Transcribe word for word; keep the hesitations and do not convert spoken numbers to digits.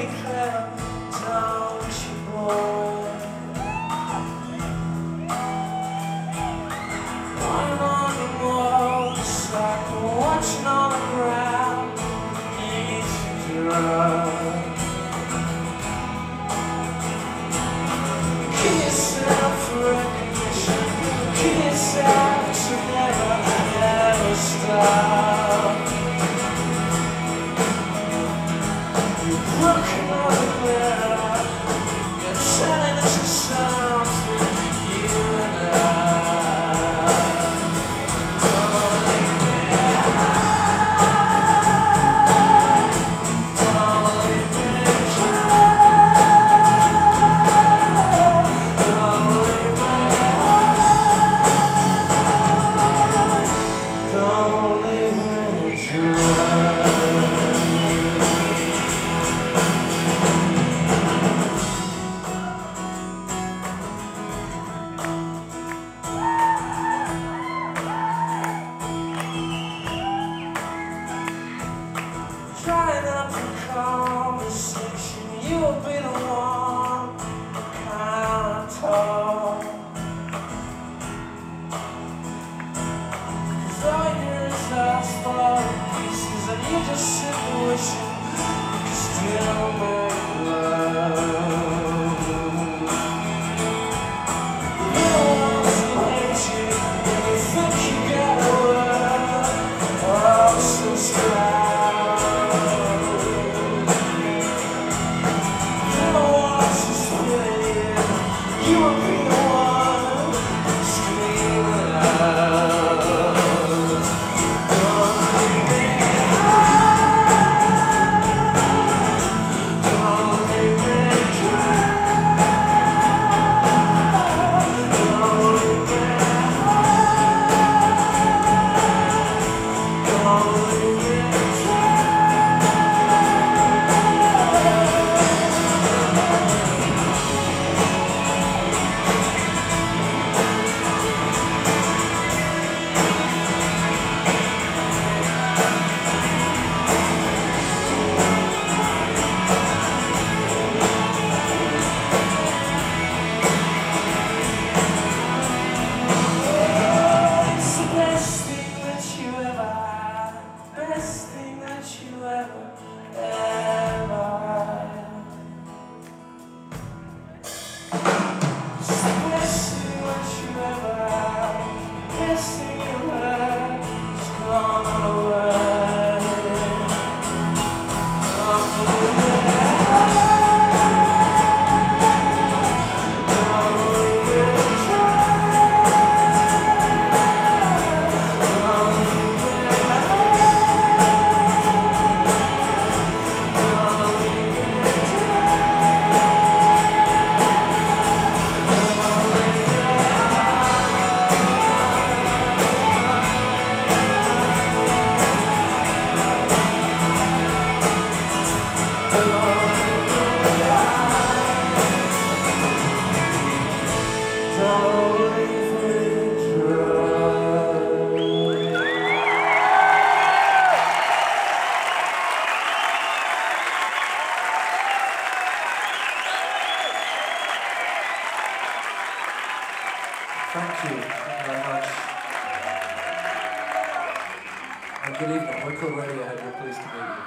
really clever, don't you, boy? I'm on the motorcycle, watching on the ground, easy drug. Kill yourself for recognition, kill yourself to never, never stop. You're broken on the mirror, you're telling us something, you and I. Trying up the conversation, you'll be the one kind of talk. Cause all you're is us falling pieces, and you just sit there wishing you could still make love. You don't want to hate you, and you think you got away. Oh, so sad. You will be the one screaming out. Don't leave me high. Don't leave me dry. Don't leave me high. Don't leave me dry. Best thing that you ever, ever had. It's the best thing that you ever had. Best thing you had is gone away. Gone away. Thank you. Thank you very much. And good evening. We're Cool Radio. We're pleased to meet you.